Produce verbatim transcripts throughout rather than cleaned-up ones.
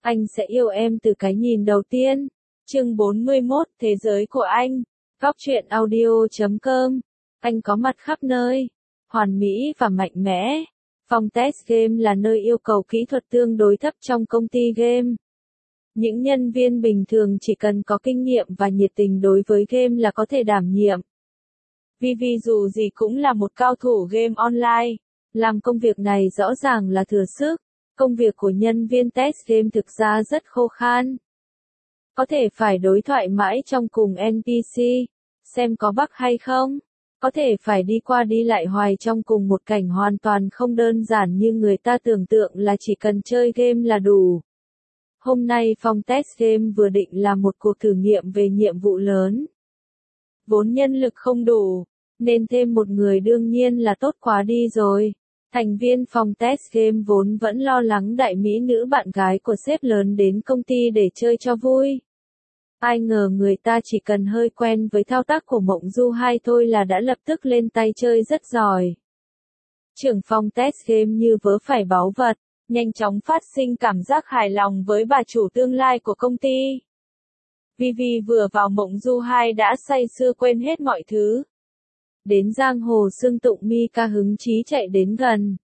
Anh sẽ yêu em từ cái nhìn đầu tiên. Chương bốn mươi mốt, Thế giới của anh. Góc truyện audio chấm com. Anh có mặt khắp nơi. Hoàn mỹ và mạnh mẽ. Phòng test game là nơi yêu cầu kỹ thuật tương đối thấp trong công ty game. Những nhân viên bình thường chỉ cần có kinh nghiệm và nhiệt tình đối với game là có thể đảm nhiệm. Vì vì dù gì cũng là một cao thủ game online. Làm công việc này rõ ràng là thừa sức. Công việc của nhân viên test game thực ra rất khô khan. Có thể phải đối thoại mãi trong cùng en pê xê, xem có bug hay không. Có thể phải đi qua đi lại hoài trong cùng một cảnh hoàn toàn không đơn giản như người ta tưởng tượng là chỉ cần chơi game là đủ. Hôm nay phòng test game vừa định làm một cuộc thử nghiệm về nhiệm vụ lớn. Vốn nhân lực không đủ, nên thêm một người đương nhiên là tốt quá đi rồi. Thành viên phòng test game vốn vẫn lo lắng đại mỹ nữ bạn gái của sếp lớn đến công ty để chơi cho vui. Ai ngờ người ta chỉ cần hơi quen với thao tác của Mộng Du hai thôi là đã lập tức lên tay chơi rất giỏi. Trưởng phòng test game như vớ phải báu vật, nhanh chóng phát sinh cảm giác hài lòng với bà chủ tương lai của công ty. Vì vì vừa vào Mộng Du hai đã say sưa quên hết mọi thứ. Đến giang hồ xương tụng Mika hứng chí chạy đến gần.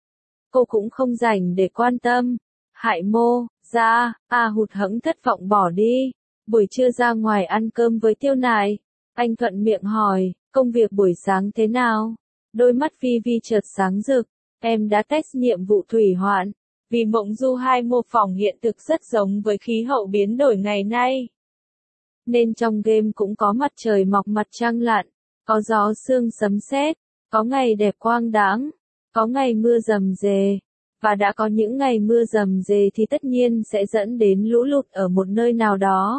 Cô cũng không rảnh để quan tâm. Hại mô, ra, à hụt hẫng thất vọng bỏ đi. Buổi trưa ra ngoài ăn cơm với Tiêu Nại. Anh thuận miệng hỏi, công việc buổi sáng thế nào? Đôi mắt Vi Vi chợt sáng rực. Em đã test nhiệm vụ thủy hoạn. Vì Mộng Du hai mô phỏng hiện thực rất giống với khí hậu biến đổi ngày nay. Nên trong game cũng có mặt trời mọc mặt trăng lặn. Có gió sương sấm sét, có ngày đẹp quang đãng, có ngày mưa rầm rề, và đã có những ngày mưa rầm rề thì tất nhiên sẽ dẫn đến lũ lụt ở một nơi nào đó.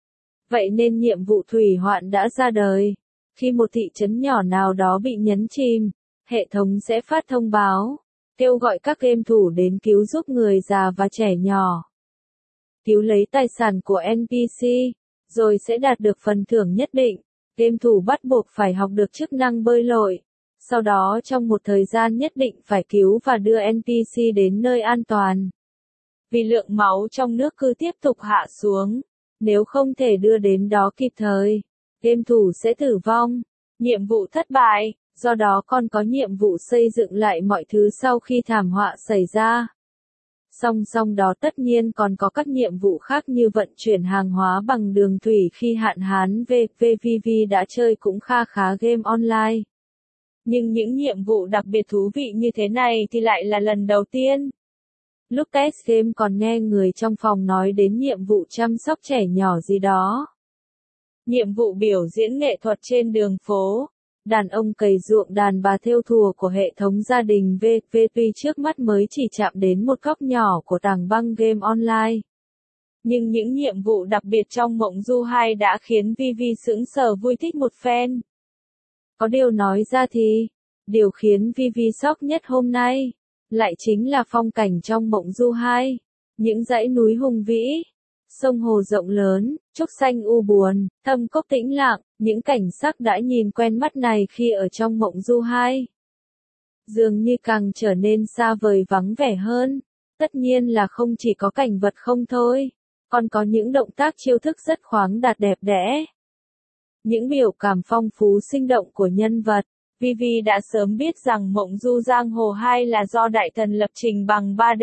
Vậy nên nhiệm vụ thủy hoạn đã ra đời. Khi một thị trấn nhỏ nào đó bị nhấn chìm, hệ thống sẽ phát thông báo, kêu gọi các game thủ đến cứu giúp người già và trẻ nhỏ. Cứu lấy tài sản của en pê xê, rồi sẽ đạt được phần thưởng nhất định. Game thủ bắt buộc phải học được chức năng bơi lội, sau đó trong một thời gian nhất định phải cứu và đưa en pê xê đến nơi an toàn. Vì lượng máu trong nước cứ tiếp tục hạ xuống, nếu không thể đưa đến đó kịp thời, game thủ sẽ tử vong. Nhiệm vụ thất bại, do đó còn có nhiệm vụ xây dựng lại mọi thứ sau khi thảm họa xảy ra. Song song đó tất nhiên còn có các nhiệm vụ khác như vận chuyển hàng hóa bằng đường thủy khi hạn hán. vê vê vê vê đã chơi cũng kha khá game online. Nhưng những nhiệm vụ đặc biệt thú vị như thế này thì lại là lần đầu tiên. Lúc test game còn nghe người trong phòng nói đến nhiệm vụ chăm sóc trẻ nhỏ gì đó. Nhiệm vụ biểu diễn nghệ thuật trên đường phố. Đàn ông cày ruộng đàn bà thêu thùa của hệ thống gia đình vê vê tuy trước mắt mới chỉ chạm đến một góc nhỏ của tảng băng game online. Nhưng những nhiệm vụ đặc biệt trong Mộng Du hai đã khiến Vi Vi sững sờ vui thích một phen. Có điều nói ra thì, điều khiến Vi Vi sốc nhất hôm nay, lại chính là phong cảnh trong Mộng Du hai. Những dãy núi hùng vĩ, sông hồ rộng lớn, trúc xanh u buồn, thâm cốc tĩnh lặng, những cảnh sắc đã nhìn quen mắt này khi ở trong Mộng Du hai. Dường như càng trở nên xa vời vắng vẻ hơn. Tất nhiên là không chỉ có cảnh vật không thôi, còn có những động tác chiêu thức rất khoáng đạt đẹp đẽ. Những biểu cảm phong phú sinh động của nhân vật. Vi Vi đã sớm biết rằng Mộng Du Giang Hồ hai là do Đại Thần lập trình bằng ba D.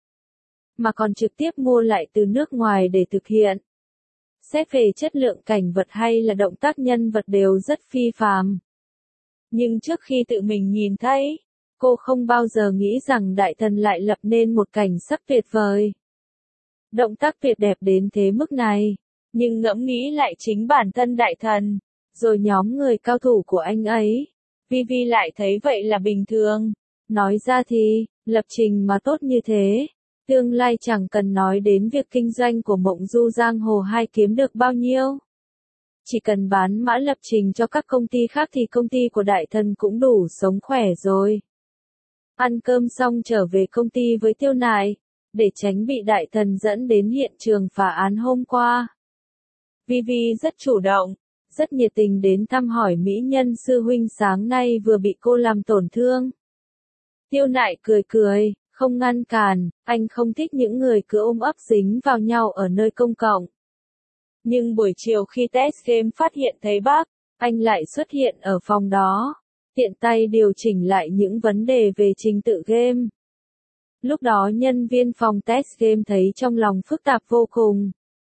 Mà còn trực tiếp mua lại từ nước ngoài để thực hiện. Xét về chất lượng cảnh vật hay là động tác nhân vật đều rất phi phàm. Nhưng trước khi tự mình nhìn thấy, cô không bao giờ nghĩ rằng Đại Thần lại lập nên một cảnh sắc tuyệt vời. Động tác tuyệt đẹp đến thế mức này, nhưng ngẫm nghĩ lại chính bản thân Đại Thần, rồi nhóm người cao thủ của anh ấy, Vi Vi lại thấy vậy là bình thường. Nói ra thì, lập trình mà tốt như thế, tương lai chẳng cần nói đến việc kinh doanh của Mộng Du Giang Hồ hai kiếm được bao nhiêu. Chỉ cần bán mã lập trình cho các công ty khác thì công ty của Đại Thần cũng đủ sống khỏe rồi. Ăn cơm xong trở về công ty với Tiêu Nại, để tránh bị Đại Thần dẫn đến hiện trường phá án hôm qua. Vi Vi rất chủ động, rất nhiệt tình đến thăm hỏi mỹ nhân sư huynh sáng nay vừa bị cô làm tổn thương. Tiêu Nại cười cười, không ngăn cản, anh không thích những người cứ ôm ấp dính vào nhau ở nơi công cộng. Nhưng buổi chiều khi test game phát hiện thấy bác, anh lại xuất hiện ở phòng đó, tiện tay điều chỉnh lại những vấn đề về trình tự game. Lúc đó nhân viên phòng test game thấy trong lòng phức tạp vô cùng.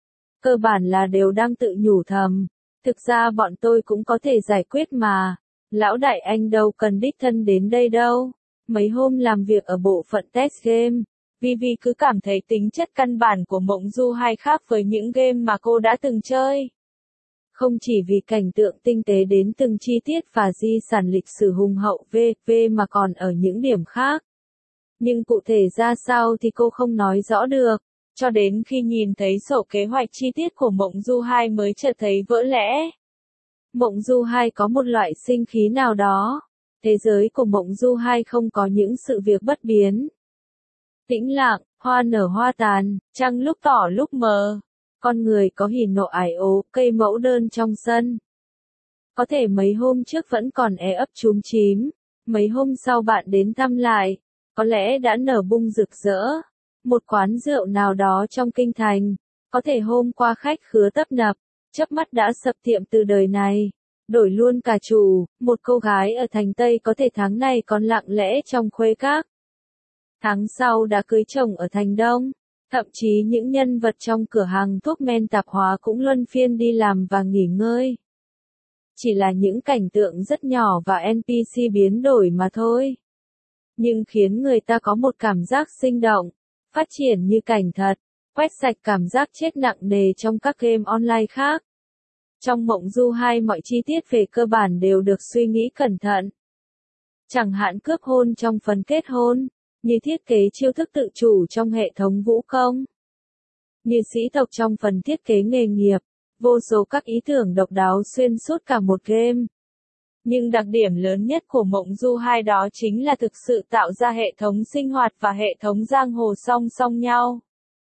Cơ bản là đều đang tự nhủ thầm, thực ra bọn tôi cũng có thể giải quyết mà, lão đại anh đâu cần đích thân đến đây đâu. Mấy hôm làm việc ở bộ phận test game, Vivi cứ cảm thấy tính chất căn bản của Mộng Du hai khác với những game mà cô đã từng chơi. Không chỉ vì cảnh tượng tinh tế đến từng chi tiết và di sản lịch sử hùng hậu vê vê mà còn ở những điểm khác. Nhưng cụ thể ra sao thì cô không nói rõ được, cho đến khi nhìn thấy sổ kế hoạch chi tiết của Mộng Du hai mới chợt thấy vỡ lẽ. Mộng Du hai có một loại sinh khí nào đó. Thế giới của Mộng Du hai không có những sự việc bất biến. Tĩnh lặng, hoa nở hoa tàn, trăng lúc tỏ lúc mờ. Con người có hỉ nộ ái ố, cây mẫu đơn trong sân. Có thể mấy hôm trước vẫn còn é ấp chúm chím, mấy hôm sau bạn đến thăm lại, có lẽ đã nở bung rực rỡ. Một quán rượu nào đó trong kinh thành, có thể hôm qua khách khứa tấp nập, chớp mắt đã sập tiệm từ đời này. Đổi luôn cả chủ, một cô gái ở thành Tây có thể tháng này còn lặng lẽ trong khuê các. Tháng sau đã cưới chồng ở thành Đông, thậm chí những nhân vật trong cửa hàng thuốc men tạp hóa cũng luân phiên đi làm và nghỉ ngơi. Chỉ là những cảnh tượng rất nhỏ và en pê xê biến đổi mà thôi. Nhưng khiến người ta có một cảm giác sinh động, phát triển như cảnh thật, quét sạch cảm giác chết nặng nề trong các game online khác. Trong Mộng Du hai mọi chi tiết về cơ bản đều được suy nghĩ cẩn thận. Chẳng hạn cướp hôn trong phần kết hôn, như thiết kế chiêu thức tự chủ trong hệ thống vũ công, như sĩ tộc trong phần thiết kế nghề nghiệp, vô số các ý tưởng độc đáo xuyên suốt cả một game. Nhưng đặc điểm lớn nhất của Mộng Du hai đó chính là thực sự tạo ra hệ thống sinh hoạt và hệ thống giang hồ song song nhau.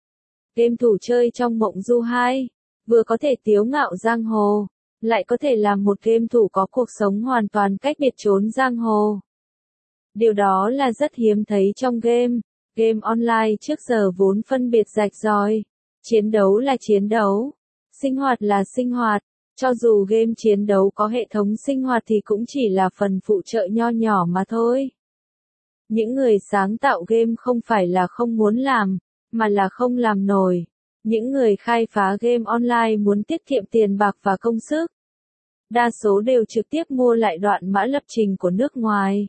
Game thủ chơi trong Mộng Du hai vừa có thể tiếu ngạo giang hồ, lại có thể làm một game thủ có cuộc sống hoàn toàn cách biệt chốn giang hồ. Điều đó là rất hiếm thấy trong game. Game online trước giờ vốn phân biệt rạch ròi. Chiến đấu là chiến đấu, sinh hoạt là sinh hoạt. Cho dù game chiến đấu có hệ thống sinh hoạt thì cũng chỉ là phần phụ trợ nho nhỏ mà thôi. Những người sáng tạo game không phải là không muốn làm, mà là không làm nổi. Những người khai phá game online muốn tiết kiệm tiền bạc và công sức. Đa số đều trực tiếp mua lại đoạn mã lập trình của nước ngoài.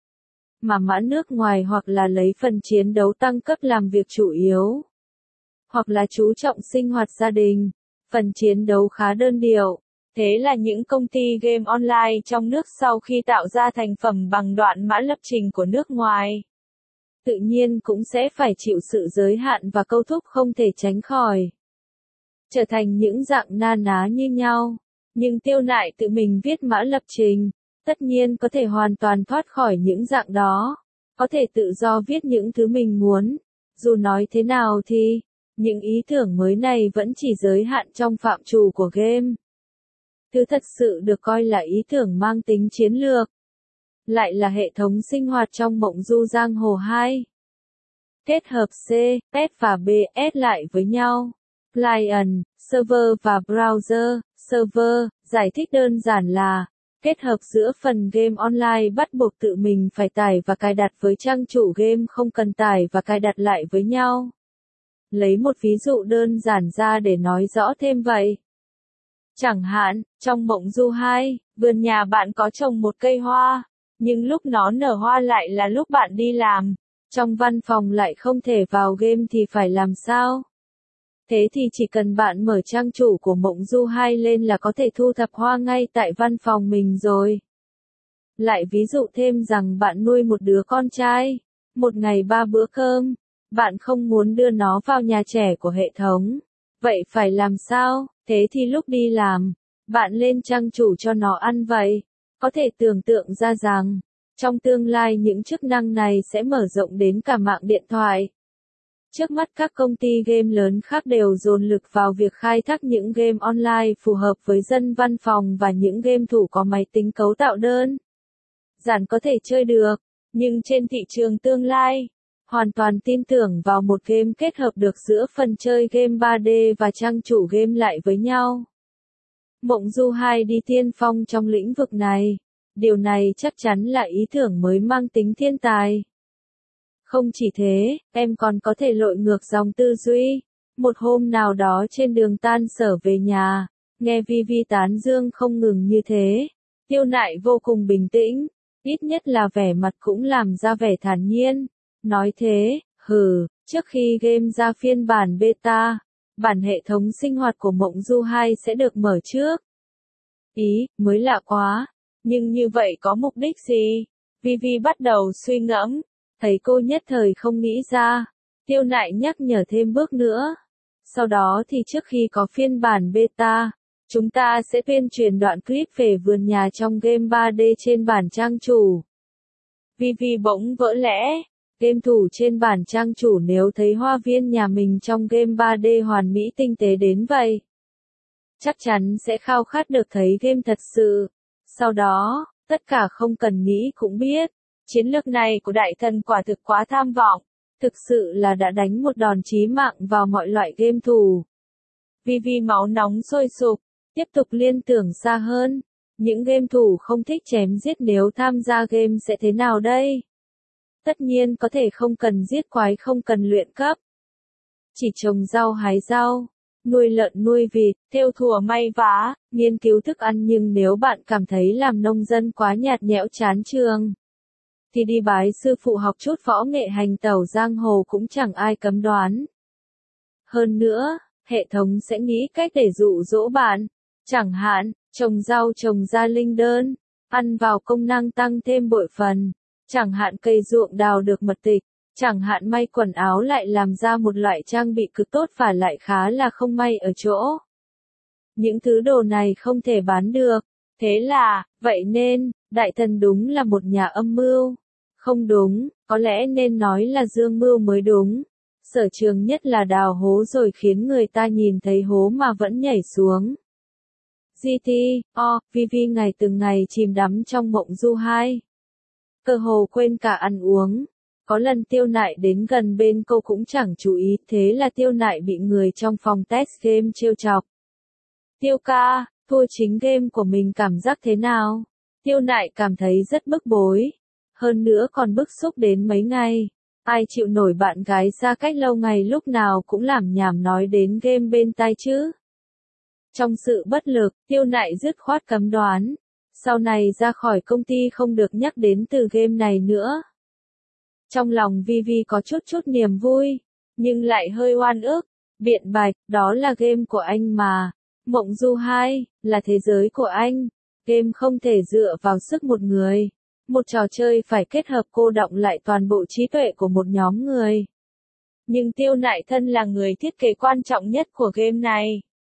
Mà mã nước ngoài hoặc là lấy phần chiến đấu tăng cấp làm việc chủ yếu. Hoặc là chú trọng sinh hoạt gia đình, phần chiến đấu khá đơn điệu. Thế là những công ty game online trong nước sau khi tạo ra thành phẩm bằng đoạn mã lập trình của nước ngoài, tự nhiên cũng sẽ phải chịu sự giới hạn và câu thúc không thể tránh khỏi. Trở thành những dạng na ná như nhau, nhưng Tiêu Nại tự mình viết mã lập trình, tất nhiên có thể hoàn toàn thoát khỏi những dạng đó, có thể tự do viết những thứ mình muốn. Dù nói thế nào thì, những ý tưởng mới này vẫn chỉ giới hạn trong phạm trù của game. Thứ thật sự được coi là ý tưởng mang tính chiến lược, lại là hệ thống sinh hoạt trong Mộng Du Giang Hồ hai. Kết hợp C, S và bê ét lại với nhau. Client, server và browser, server, giải thích đơn giản là, kết hợp giữa phần game online bắt buộc tự mình phải tải và cài đặt với trang chủ game không cần tải và cài đặt lại với nhau. Lấy một ví dụ đơn giản ra để nói rõ thêm vậy. Chẳng hạn, trong Mộng Du hai, vườn nhà bạn có trồng một cây hoa, nhưng lúc nó nở hoa lại là lúc bạn đi làm. Trong văn phòng lại không thể vào game thì phải làm sao? Thế thì chỉ cần bạn mở trang chủ của Mộng Du hai lên là có thể thu thập hoa ngay tại văn phòng mình rồi. Lại ví dụ thêm rằng bạn nuôi một đứa con trai, một ngày ba bữa cơm, bạn không muốn đưa nó vào nhà trẻ của hệ thống. Vậy phải làm sao? Thế thì lúc đi làm, bạn lên trang chủ cho nó ăn vậy. Có thể tưởng tượng ra rằng, trong tương lai những chức năng này sẽ mở rộng đến cả mạng điện thoại. Trước mắt các công ty game lớn khác đều dồn lực vào việc khai thác những game online phù hợp với dân văn phòng và những game thủ có máy tính cấu tạo đơn giản có thể chơi được, nhưng trên thị trường tương lai, hoàn toàn tin tưởng vào một game kết hợp được giữa phần chơi game ba D và trang chủ game lại với nhau. Mộng Du hai đi tiên phong trong lĩnh vực này. Điều này chắc chắn là ý tưởng mới mang tính thiên tài. Không chỉ thế, em còn có thể lội ngược dòng tư duy. Một hôm nào đó trên đường tan sở về nhà, nghe Vi Vi tán dương không ngừng như thế. Tiêu Nại vô cùng bình tĩnh, ít nhất là vẻ mặt cũng làm ra vẻ thản nhiên. Nói thế, hừ, trước khi game ra phiên bản beta, bản hệ thống sinh hoạt của Mộng Du hai sẽ được mở trước. Ý, mới lạ quá, nhưng như vậy có mục đích gì? Vi Vi bắt đầu suy ngẫm, thấy cô nhất thời không nghĩ ra. Tiêu Nại nhắc nhở thêm bước nữa. Sau đó thì trước khi có phiên bản beta, chúng ta sẽ tuyên truyền đoạn clip về vườn nhà trong game ba D trên bản trang chủ. Vi Vi bỗng vỡ lẽ. Game thủ trên bản trang chủ nếu thấy hoa viên nhà mình trong game ba D hoàn mỹ tinh tế đến vậy, chắc chắn sẽ khao khát được thấy game thật sự. Sau đó, tất cả không cần nghĩ cũng biết, chiến lược này của đại thần quả thực quá tham vọng, thực sự là đã đánh một đòn chí mạng vào mọi loại game thủ. Vi Vi máu nóng sôi sục, tiếp tục liên tưởng xa hơn, những game thủ không thích chém giết nếu tham gia game sẽ thế nào đây? Tất nhiên có thể không cần giết quái, không cần luyện cấp. Chỉ trồng rau hái rau, nuôi lợn nuôi vịt, thêu thùa may vá, nghiên cứu thức ăn, nhưng nếu bạn cảm thấy làm nông dân quá nhạt nhẽo chán chường, thì đi bái sư phụ học chút võ nghệ hành tẩu giang hồ cũng chẳng ai cấm đoán. Hơn nữa, hệ thống sẽ nghĩ cách để dụ dỗ bạn, chẳng hạn, trồng rau trồng ra linh đơn, ăn vào công năng tăng thêm bội phần. Chẳng hạn cây ruộng đào được mật tịch, chẳng hạn may quần áo lại làm ra một loại trang bị cực tốt và lại khá là không may ở chỗ. Những thứ đồ này không thể bán được, thế là, vậy nên, đại thần đúng là một nhà âm mưu. Không đúng, có lẽ nên nói là dương mưu mới đúng. Sở trường nhất là đào hố rồi khiến người ta nhìn thấy hố mà vẫn nhảy xuống. giê tê o, Vi Vi ngày từng ngày chìm đắm trong Mộng Du hai. Cơ hồ quên cả ăn uống. Có lần Tiêu Nại đến gần bên cô cũng chẳng chú ý, thế là Tiêu Nại bị người trong phòng test game trêu chọc. Tiêu ca, thua chính game của mình cảm giác thế nào? Tiêu Nại cảm thấy rất bức bối. Hơn nữa còn bức xúc đến mấy ngày. Ai chịu nổi bạn gái xa cách lâu ngày lúc nào cũng làm nhảm nói đến game bên tai chứ? Trong sự bất lực, Tiêu Nại dứt khoát cấm đoán. Sau này ra khỏi công ty không được nhắc đến từ game này nữa. Trong lòng Vi Vi có chút chút niềm vui, nhưng lại hơi oan ức, biện bạch, đó là game của anh mà. Mộng Du hai, là thế giới của anh. Game không thể dựa vào sức một người. Một trò chơi phải kết hợp cô đọng lại toàn bộ trí tuệ của một nhóm người. Nhưng Tiêu Nại thân là người thiết kế quan trọng nhất của game này.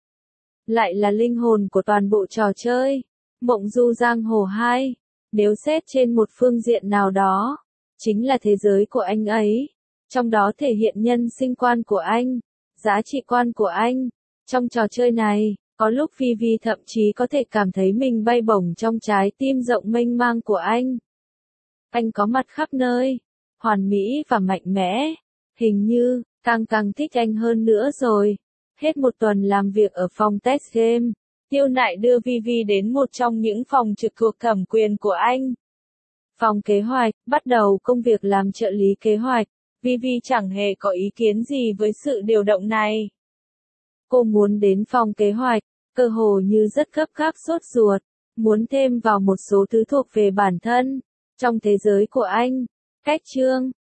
Lại là linh hồn của toàn bộ trò chơi. Mộng Du Giang Hồ hai, nếu xét trên một phương diện nào đó, chính là thế giới của anh ấy. Trong đó thể hiện nhân sinh quan của anh, giá trị quan của anh. Trong trò chơi này, có lúc Vi Vi thậm chí có thể cảm thấy mình bay bổng trong trái tim rộng mênh mang của anh. Anh có mặt khắp nơi, hoàn mỹ và mạnh mẽ. Hình như, càng càng thích anh hơn nữa rồi. Hết một tuần làm việc ở phòng test game, Tiêu Nại đưa Vi Vi đến một trong những phòng trực thuộc thẩm quyền của anh. Phòng kế hoạch, bắt đầu công việc làm trợ lý kế hoạch. Vi Vi chẳng hề có ý kiến gì với sự điều động này. Cô muốn đến phòng kế hoạch, cơ hồ như rất gấp gáp sốt ruột, muốn thêm vào một số thứ thuộc về bản thân. Trong thế giới của anh, cách chương,